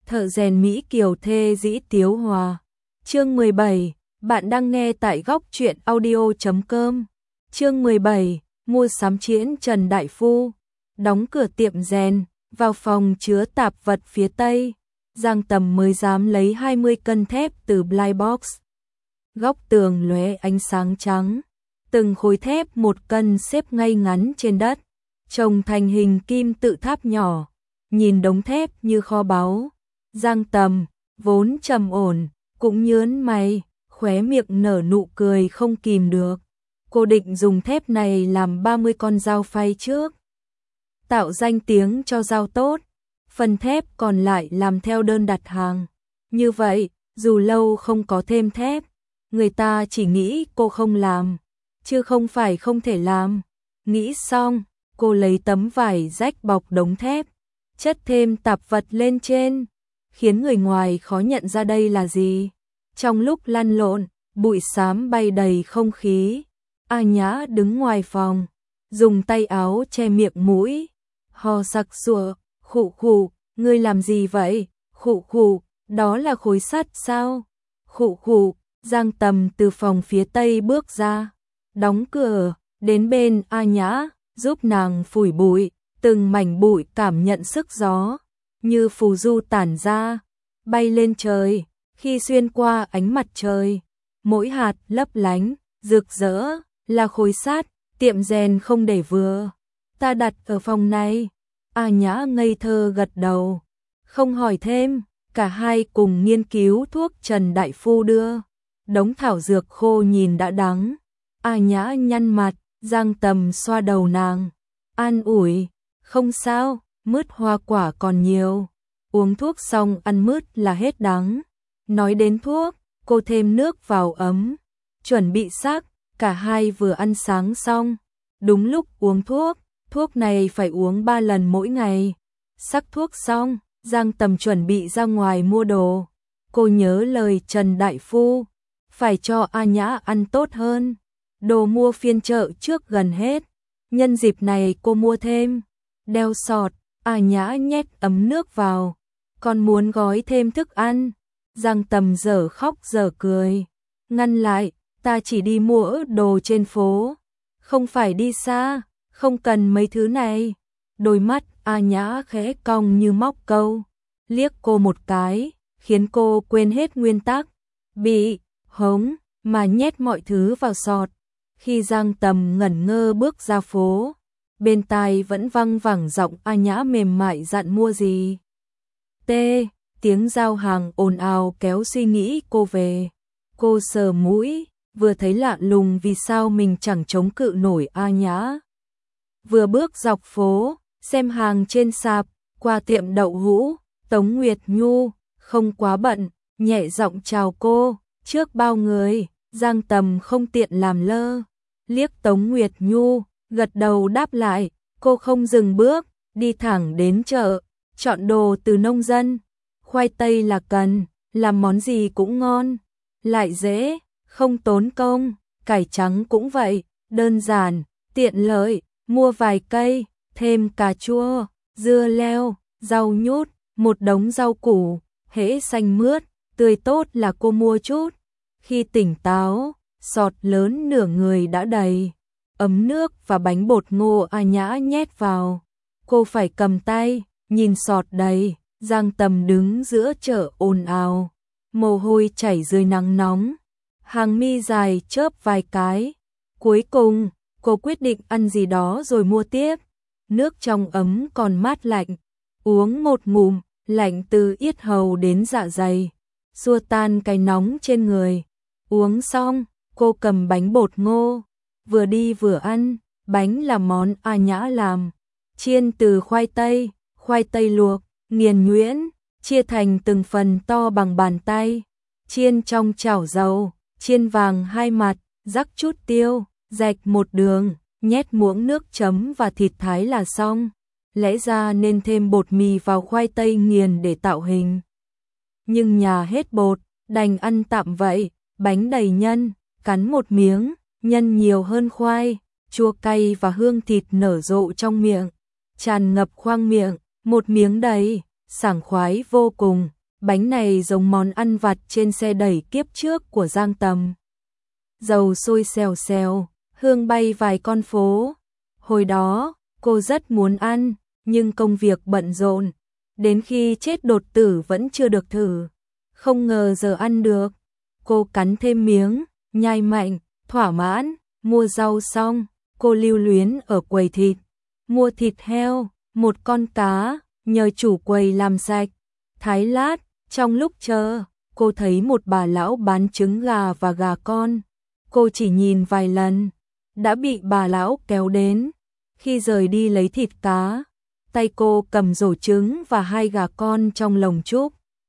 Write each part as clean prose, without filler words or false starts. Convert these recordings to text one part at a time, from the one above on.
Thợ rèn Mỹ Kiều thê dĩ tiếu hòa. Chương 17, bạn đang nghe tại góc truyện audio.com. Chương 17, mua sắm chiến Trần Đại Phu. Đóng cửa tiệm rèn, vào phòng chứa tạp vật phía tây. Giang Tầm mới dám lấy 20 cân thép từ Blind Box. Góc tường lóe ánh sáng trắng. Từng khối thép 1 cân xếp ngay ngắn trên đất, trồng thành hình kim tự tháp nhỏ. Nhìn đống thép như kho báu. Giang Tầm, vốn trầm ổn, cũng nhớn mày, khóe miệng nở nụ cười không kìm được. Cô định dùng thép này làm 30 con dao phay trước, tạo danh tiếng cho dao tốt. Phần thép còn lại làm theo đơn đặt hàng. Như vậy, dù lâu không có thêm thép, người ta chỉ nghĩ cô không làm, chứ không phải không thể làm. Nghĩ xong, cô lấy tấm vải rách bọc đống thép, chất thêm tạp vật lên trên, khiến người ngoài khó nhận ra đây là gì. Trong lúc lăn lộn, bụi xám bay đầy không khí. A Nhã đứng ngoài phòng, dùng tay áo che miệng mũi, ho sặc sụa, khụ khụ, ngươi làm gì vậy? Khụ khụ, đó là khối sắt sao? Khụ khụ. Giang Tầm từ phòng phía tây bước ra, đóng cửa, đến bên A Nhã, giúp nàng phủi bụi. Từng mảnh bụi cảm nhận sức gió, như phù du tản ra, bay lên trời, khi xuyên qua ánh mặt trời. Mỗi hạt lấp lánh, rực rỡ, là khối sắt. Tiệm rèn không để vừa, ta đặt ở phòng này. A Nhã ngây thơ gật đầu, không hỏi thêm. Cả hai cùng nghiên cứu thuốc Trần Đại Phu đưa. Đống thảo dược khô nhìn đã đắng. A Nhã nhăn mặt, Giang Tầm xoa đầu nàng, an ủi, không sao, mứt hoa quả còn nhiều, uống thuốc xong ăn mứt là hết đắng. Nói đến thuốc, cô thêm nước vào ấm, chuẩn bị sắc. Cả hai vừa ăn sáng xong, đúng lúc uống thuốc. Thuốc này phải uống 3 lần mỗi ngày. Sắc thuốc xong, Giang Tầm chuẩn bị ra ngoài mua đồ. Cô nhớ lời Trần Đại Phu, phải cho A Nhã ăn tốt hơn. Đồ mua phiên chợ trước gần hết, nhân dịp này cô mua thêm. Đeo sọt, A Nhã nhét ấm nước vào, còn muốn gói thêm thức ăn. Giang Tầm dở khóc dở cười, ngăn lại, ta chỉ đi mua đồ trên phố, không phải đi xa, không cần mấy thứ này. Đôi mắt A Nhã khẽ cong như móc câu, liếc cô một cái, khiến cô quên hết nguyên tắc, bị hống mà nhét mọi thứ vào sọt. Khi Giang Tầm ngẩn ngơ bước ra phố, bên tai vẫn văng vẳng giọng A Nhã mềm mại dặn mua gì. Tiếng giao hàng ồn ào kéo suy nghĩ cô về. Cô sờ mũi, vừa thấy lạ lùng vì sao mình chẳng chống cự nổi A Nhã. Vừa bước dọc phố, xem hàng trên sạp, qua tiệm đậu hũ, Tống Nguyệt Nhu, không quá bận, nhẹ giọng chào cô, trước bao người. Giang Tầm không tiện làm lơ, liếc Tống Nguyệt Nhu, gật đầu đáp lại. Cô không dừng bước, đi thẳng đến chợ, chọn đồ từ nông dân. Khoai tây là cần, làm món gì cũng ngon, lại dễ, không tốn công. Cải trắng cũng vậy, đơn giản, tiện lợi, mua vài cây, thêm cà chua, dưa leo, rau nhút, một đống rau củ, hễ xanh mướt, tươi tốt là cô mua chút. Khi tỉnh táo, sọt lớn nửa người đã đầy, ấm nước và bánh bột ngô A Nhã nhét vào. Cô phải cầm tay, nhìn sọt đầy. Giang Tầm đứng giữa chợ ồn ào, mồ hôi chảy dưới nắng nóng, hàng mi dài chớp vài cái. Cuối cùng, cô quyết định ăn gì đó rồi mua tiếp. Nước trong ấm còn mát lạnh, uống một ngụm, lạnh từ yết hầu đến dạ dày, xua tan cái nóng trên người. Uống xong, cô cầm bánh bột ngô, vừa đi vừa ăn. Bánh là món A Nhã làm, chiên từ khoai tây luộc, nghiền nhuyễn, chia thành từng phần to bằng bàn tay, chiên trong chảo dầu, chiên vàng 2 mặt, rắc chút tiêu, rạch một đường, nhét muỗng nước chấm và thịt thái là xong. Lẽ ra nên thêm bột mì vào khoai tây nghiền để tạo hình, nhưng nhà hết bột, đành ăn tạm vậy. Bánh đầy nhân, cắn một miếng, nhân nhiều hơn khoai, chua cay và hương thịt nở rộ trong miệng, tràn ngập khoang miệng. Một miếng đầy, sảng khoái vô cùng. Bánh này giống món ăn vặt trên xe đẩy kiếp trước của Giang Tầm. Dầu sôi xèo xèo, hương bay vài con phố. Hồi đó, cô rất muốn ăn, nhưng công việc bận rộn. Đến khi chết đột tử vẫn chưa được thử. Không ngờ giờ ăn được. Cô cắn thêm miếng, nhai mạnh, thỏa mãn. Mua rau xong, cô lưu luyến ở quầy thịt. Mua thịt heo, một con cá, nhờ chủ quầy làm sạch. Thái lát, trong lúc chờ, cô thấy một bà lão bán trứng gà và gà con. Cô chỉ nhìn vài lần, đã bị bà lão kéo đến. Khi rời đi lấy thịt cá, tay cô cầm rổ trứng và 2 gà con trong lồng trúc.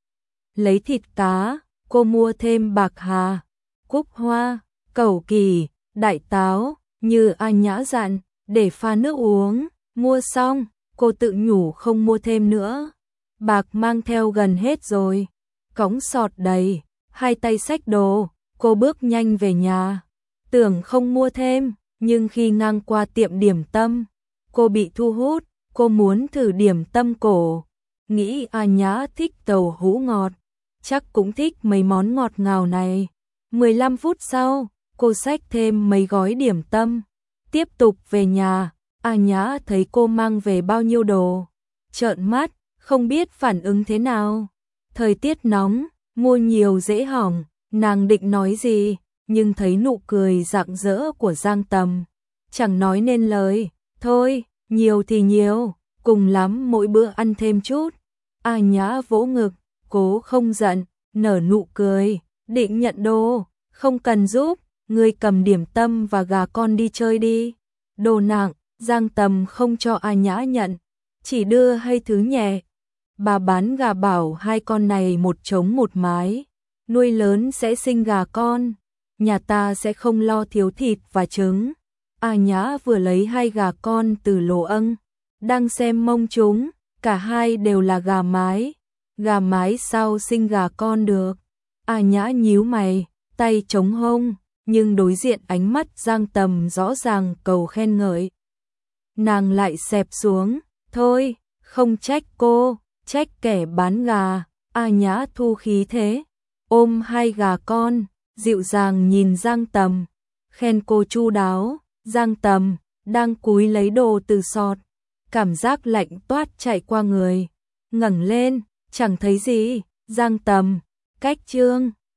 Lấy thịt cá, cô mua thêm bạc hà, cúc hoa, cẩu kỳ, đại táo, như A Nhã dặn, để pha nước uống. Mua xong, cô tự nhủ không mua thêm nữa. Bạc mang theo gần hết rồi. Cõng sọt đầy, 2 tay xách đồ, cô bước nhanh về nhà. Tưởng không mua thêm, nhưng khi ngang qua tiệm điểm tâm, cô bị thu hút, cô muốn thử điểm tâm cổ. Nghĩ A Nhã thích tàu hũ ngọt, chắc cũng thích mấy món ngọt ngào này. 15 phút sau, cô xách thêm mấy gói điểm tâm. Tiếp tục về nhà, A Nhã thấy cô mang về bao nhiêu đồ. Trợn mắt, không biết phản ứng thế nào. Thời tiết nóng, mua nhiều dễ hỏng, nàng định nói gì, nhưng thấy nụ cười rạng rỡ của Giang Tầm. Chẳng nói nên lời, thôi, nhiều thì nhiều, cùng lắm mỗi bữa ăn thêm chút. A Nhã vỗ ngực, cố không giận, nở nụ cười, định nhận đồ, không cần giúp, ngươi cầm điểm tâm và gà con đi chơi đi. Đồ nặng, Giang Tầm không cho A Nhã nhận, chỉ đưa hay thứ nhẹ. Bà bán gà bảo 2 con này một trống một mái, nuôi lớn sẽ sinh gà con, nhà ta sẽ không lo thiếu thịt và trứng. A Nhã vừa lấy 2 gà con từ lỗ âng, đang xem mông chúng, cả hai đều là gà mái. Gà mái sao sinh gà con được? A Nhã nhíu mày, tay chống hông, nhưng đối diện ánh mắt Giang Tầm rõ ràng cầu khen ngợi. Nàng lại xẹp xuống, thôi, không trách cô, trách kẻ bán gà. A Nhã thu khí thế, ôm 2 gà con, dịu dàng nhìn Giang Tầm, khen cô chu đáo. Giang Tầm đang cúi lấy đồ từ sọt, cảm giác lạnh toát chạy qua người, ngẩng lên, chẳng thấy gì. Giang Tầm, cách chương